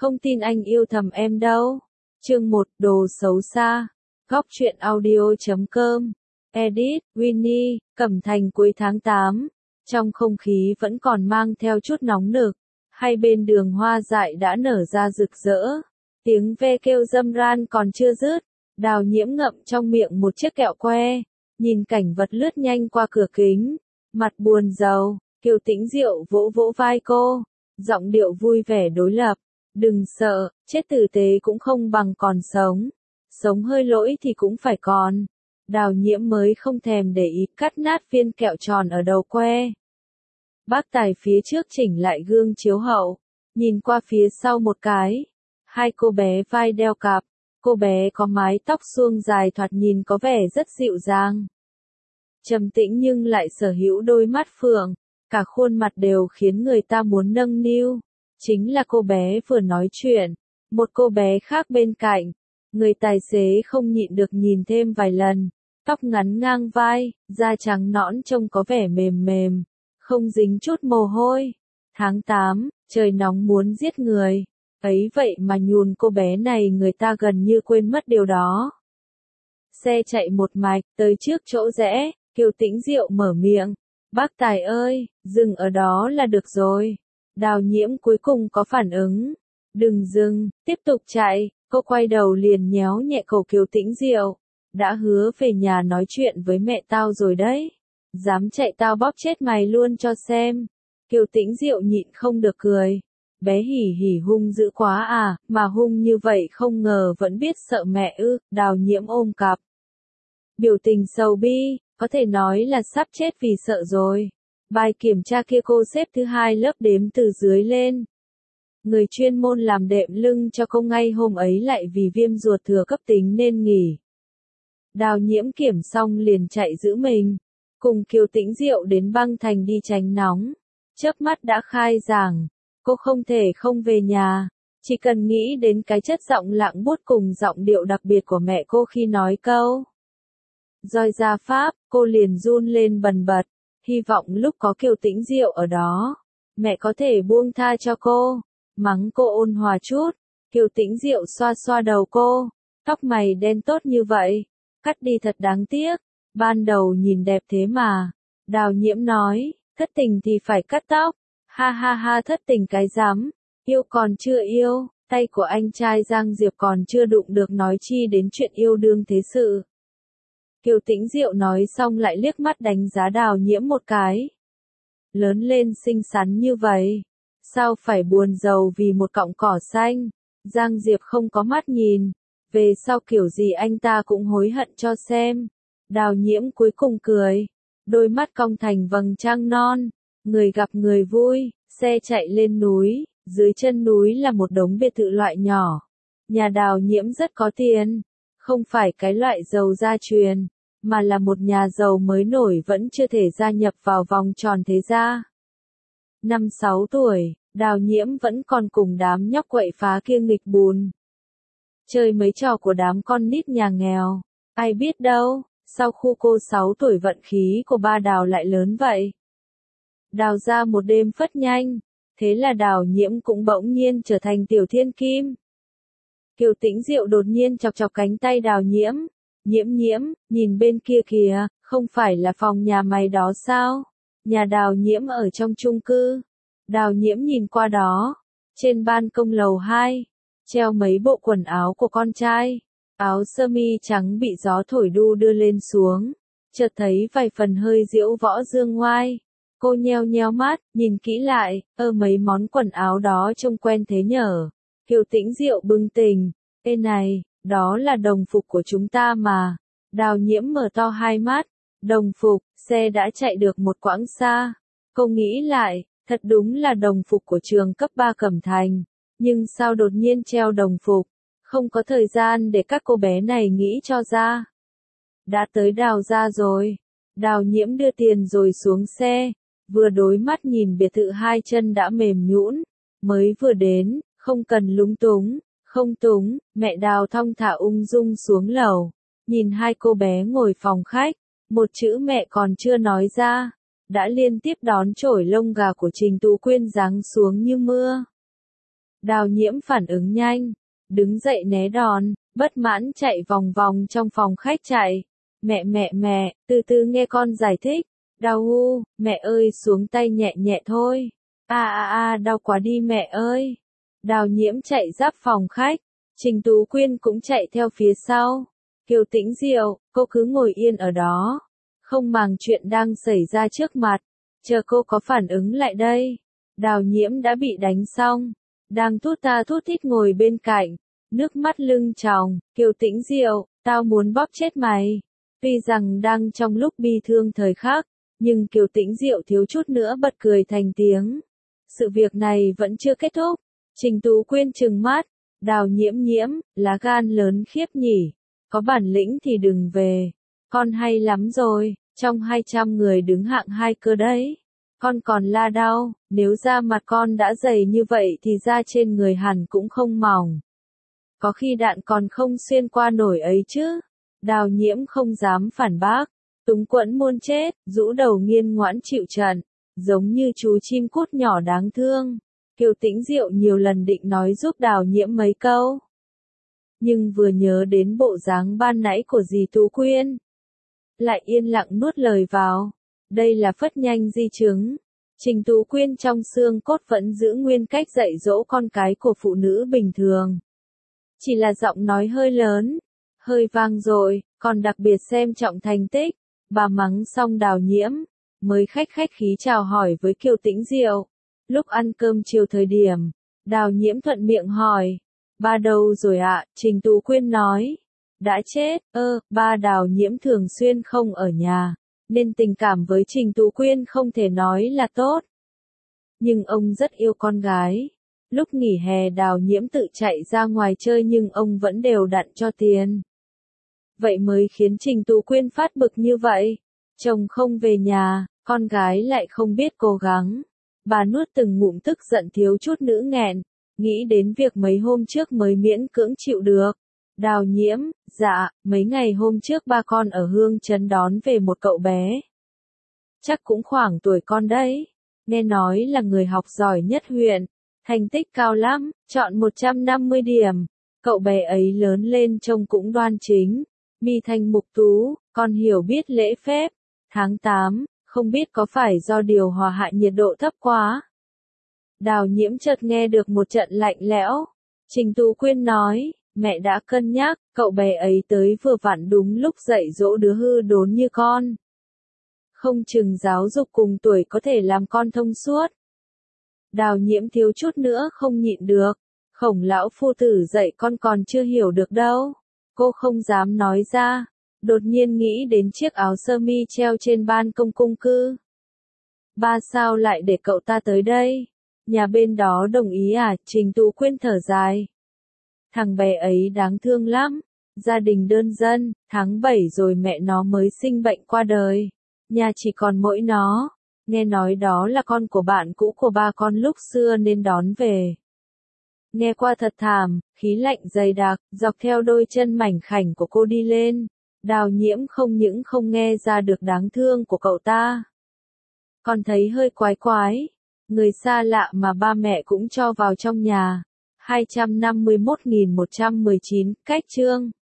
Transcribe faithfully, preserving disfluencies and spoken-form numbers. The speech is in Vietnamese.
Không tin anh yêu thầm em đâu. Chương một, đồ xấu xa. Góc truyện audio chấm com. Edit, Winnie, Cẩm Thành cuối tháng tám. Trong không khí vẫn còn mang theo chút nóng nực. Hai bên đường hoa dại đã nở ra rực rỡ. Tiếng ve kêu râm ran còn chưa dứt. Đào Nhiễm ngậm trong miệng một chiếc kẹo que. Nhìn cảnh vật lướt nhanh qua cửa kính. Mặt buồn rầu, Kiều Tĩnh Diệu vỗ vỗ vai cô. Giọng điệu vui vẻ đối lập. Đừng sợ, chết tử tế cũng không bằng còn sống. Sống hơi lỗi thì cũng phải còn. Đào Nhiễm mới không thèm để ý cắt nát viên kẹo tròn ở đầu que. Bác Tài phía trước chỉnh lại gương chiếu hậu. Nhìn qua phía sau một cái. Hai cô bé vai đeo cặp. Cô bé có mái tóc suông dài thoạt nhìn có vẻ rất dịu dàng. Trầm tĩnh nhưng lại sở hữu đôi mắt phượng. Cả khuôn mặt đều khiến người ta muốn nâng niu. Chính là cô bé vừa nói chuyện. Một cô bé khác bên cạnh. Người tài xế không nhịn được nhìn thêm vài lần. Tóc ngắn ngang vai, da trắng nõn trông có vẻ mềm mềm. Không dính chút mồ hôi. Tháng tám, trời nóng muốn giết người. Ấy vậy mà nhùn cô bé này người ta gần như quên mất điều đó. Xe chạy một mạch, tới trước chỗ rẽ, Kiều Tĩnh Diệu mở miệng. Bác Tài ơi, dừng ở đó là được rồi. Đào Nhiễm cuối cùng có phản ứng. Đừng dừng, tiếp tục chạy. Cô quay đầu liền nhéo nhẹ cổ Kiều Tĩnh Diệu. Đã hứa về nhà nói chuyện với mẹ tao rồi đấy. Dám chạy tao bóp chết mày luôn cho xem. Kiều Tĩnh Diệu nhịn không được cười. Bé hỉ hỉ hung dữ quá à, mà hung như vậy không ngờ vẫn biết sợ mẹ ư. Đào Nhiễm ôm cặp. Biểu tình sầu bi, có thể nói là sắp chết vì sợ rồi. Bài kiểm tra kia cô xếp thứ hai lớp đếm từ dưới lên. Người chuyên môn làm đệm lưng cho cô ngay hôm ấy lại vì viêm ruột thừa cấp tính nên nghỉ. Đào Nhiễm kiểm xong liền chạy giữ mình. Cùng Kiều Tĩnh Diệu đến băng thành đi tránh nóng. Chớp mắt đã khai giảng. Cô không thể không về nhà. Chỉ cần nghĩ đến cái chất giọng lặng buốt cùng giọng điệu đặc biệt của mẹ cô khi nói câu roi ra Pháp, cô liền run lên bần bật. Hy vọng lúc có Kiều Tĩnh Diệu ở đó, mẹ có thể buông tha cho cô. Mắng cô ôn hòa chút. Kiều Tĩnh Diệu xoa xoa đầu cô. Tóc mày đen tốt như vậy. Cắt đi thật đáng tiếc. Ban đầu nhìn đẹp thế mà. Đào Nhiễm nói, thất tình thì phải cắt tóc. Ha ha ha, thất tình cái rắm. Yêu còn chưa yêu. Tay của anh trai Giang Diệp còn chưa đụng được nói chi đến chuyện yêu đương thế sự. Kiều Tĩnh Diệu nói xong lại liếc mắt đánh giá Đào Nhiễm một cái. Lớn lên xinh xắn như vậy. Sao phải buồn rầu vì một cọng cỏ xanh. Giang Diệp không có mắt nhìn. Về sau kiểu gì anh ta cũng hối hận cho xem. Đào Nhiễm cuối cùng cười. Đôi mắt cong thành vầng trăng non. Người gặp người vui. Xe chạy lên núi. Dưới chân núi là một đống biệt thự loại nhỏ. Nhà Đào Nhiễm rất có tiền. Không phải cái loại giàu gia truyền. Mà là một nhà giàu mới nổi vẫn chưa thể gia nhập vào vòng tròn thế gia. Năm sáu tuổi, Đào Nhiễm vẫn còn cùng đám nhóc quậy phá kia nghịch bùn. Chơi mấy trò của đám con nít nhà nghèo. Ai biết đâu, sau khu cô sáu tuổi vận khí của ba Đào lại lớn vậy. Đào ra một đêm phất nhanh. Thế là Đào Nhiễm cũng bỗng nhiên trở thành tiểu thiên kim. Kiều Tĩnh Diệu đột nhiên chọc chọc cánh tay Đào Nhiễm. Nhiễm Nhiễm, nhìn bên kia kìa, không phải là phòng nhà mày đó sao? Nhà Đào Nhiễm ở trong chung cư. Đào Nhiễm nhìn qua đó. Trên ban công lầu hai, treo mấy bộ quần áo của con trai. Áo sơ mi trắng bị gió thổi đu đưa lên xuống. Chợt thấy vài phần hơi diễu võ dương ngoai. Cô nheo nheo mắt, nhìn kỹ lại, ơ mấy món quần áo đó trông quen thế nhở. Kiều Tĩnh Diệu bừng tỉnh. Ê này, đó là đồng phục của chúng ta mà. Đào Nhiễm mở to hai mắt. Đồng phục, xe đã chạy được một quãng xa. Cô nghĩ lại, thật đúng là đồng phục của trường cấp ba Cẩm Thành. Nhưng sao đột nhiên treo đồng phục? Không có thời gian để các cô bé này nghĩ cho ra. Đã tới Đào ra rồi. Đào Nhiễm đưa tiền rồi xuống xe. Vừa đối mắt nhìn biệt thự hai chân đã mềm nhũn. Mới vừa đến, không cần lúng túng. Không túng, mẹ Đào thong thả ung dung xuống lầu. Nhìn hai cô bé ngồi phòng khách. Một chữ mẹ còn chưa nói ra. Đã liên tiếp đón chổi lông gà của Trình Tú Quyên giáng xuống như mưa. Đào Nhiễm phản ứng nhanh, đứng dậy né đòn, bất mãn chạy vòng vòng trong phòng khách chạy. Mẹ mẹ mẹ, từ từ nghe con giải thích. Đau u, mẹ ơi xuống tay nhẹ nhẹ thôi. A a a đau quá đi mẹ ơi. Đào Nhiễm chạy giáp phòng khách, Trình Tú Quyên cũng chạy theo phía sau. Kiều Tĩnh Diệu, cô cứ ngồi yên ở đó, không màng chuyện đang xảy ra trước mặt, chờ cô có phản ứng lại đây. Đào Nhiễm đã bị đánh xong, đang thút tha thút thít ngồi bên cạnh, nước mắt lưng tròng. Kiều Tĩnh Diệu, tao muốn bóp chết mày. Tuy rằng đang trong lúc bi thương thời khắc, nhưng Kiều Tĩnh Diệu thiếu chút nữa bật cười thành tiếng. Sự việc này vẫn chưa kết thúc. Trình Tú Quyên trừng mắt, Đào Nhiễm Nhiễm, lá gan lớn khiếp nhỉ, có bản lĩnh thì đừng về, con hay lắm rồi, trong hai trăm người đứng hạng hai cơ đấy, con còn la đau, nếu da mặt con đã dày như vậy thì da trên người hẳn cũng không mỏng. Có khi đạn còn không xuyên qua nổi ấy chứ. Đào Nhiễm không dám phản bác, túng quẫn muôn chết, rũ đầu nghiêng ngoãn chịu trận, giống như chú chim cút nhỏ đáng thương. Kiều Tĩnh Diệu nhiều lần định nói giúp Đào Nhiễm mấy câu, nhưng vừa nhớ đến bộ dáng ban nãy của dì Tú Quyên, lại yên lặng nuốt lời vào. Đây là phất nhanh di chứng. Trình Tú Quyên trong xương cốt vẫn giữ nguyên cách dạy dỗ con cái của phụ nữ bình thường. Chỉ là giọng nói hơi lớn, hơi vang dội, còn đặc biệt xem trọng thành tích. Bà mắng xong Đào Nhiễm, mới khách khách khí chào hỏi với Kiều Tĩnh Diệu. Lúc ăn cơm chiều thời điểm, Đào Nhiễm thuận miệng hỏi, ba đâu rồi ạ? Trình Tú Quyên nói, đã chết. Ơ, ba Đào Nhiễm thường xuyên không ở nhà, nên tình cảm với Trình Tú Quyên không thể nói là tốt. Nhưng ông rất yêu con gái. Lúc nghỉ hè Đào Nhiễm tự chạy ra ngoài chơi nhưng ông vẫn đều đặn cho tiền. Vậy mới khiến Trình Tú Quyên phát bực như vậy. Chồng không về nhà, con gái lại không biết cố gắng. Bà nuốt từng ngụm tức giận thiếu chút nữa nghẹn, nghĩ đến việc mấy hôm trước mới miễn cưỡng chịu được. Đào Nhiễm, dạ, mấy ngày hôm trước ba con ở Hương Trấn đón về một cậu bé. Chắc cũng khoảng tuổi con đấy. Nghe nói là người học giỏi nhất huyện, thành tích cao lắm, chọn một trăm năm mươi điểm. Cậu bé ấy lớn lên trông cũng đoan chính, mi thanh mục tú, còn hiểu biết lễ phép. Tháng tám, không biết có phải do điều hòa hạ nhiệt độ thấp quá. Đào Nhiễm chợt nghe được một trận lạnh lẽo. Trình Tú Quyên nói, mẹ đã cân nhắc, cậu bé ấy tới vừa vặn đúng lúc dạy dỗ đứa hư đốn như con. Không chừng giáo dục cùng tuổi có thể làm con thông suốt. Đào Nhiễm thiếu chút nữa không nhịn được. Khổng lão phu tử dạy con còn chưa hiểu được đâu. Cô không dám nói ra. Đột nhiên nghĩ đến chiếc áo sơ mi treo trên ban công cung cư. Ba sao lại để cậu ta tới đây? Nhà bên đó đồng ý à? Trình Tú Quyên thở dài. Thằng bé ấy đáng thương lắm. Gia đình đơn dân, tháng bảy rồi mẹ nó mới sinh bệnh qua đời. Nhà chỉ còn mỗi nó. Nghe nói đó là con của bạn cũ của ba con lúc xưa nên đón về. Nghe qua thật thảm, khí lạnh dày đặc, dọc theo đôi chân mảnh khảnh của cô đi lên. Đào Nhiễm không những không nghe ra được đáng thương của cậu ta, còn thấy hơi quái quái. Người xa lạ mà ba mẹ cũng cho vào trong nhà. hai trăm năm mươi mốt nghìn một trăm mười chín, cách chương.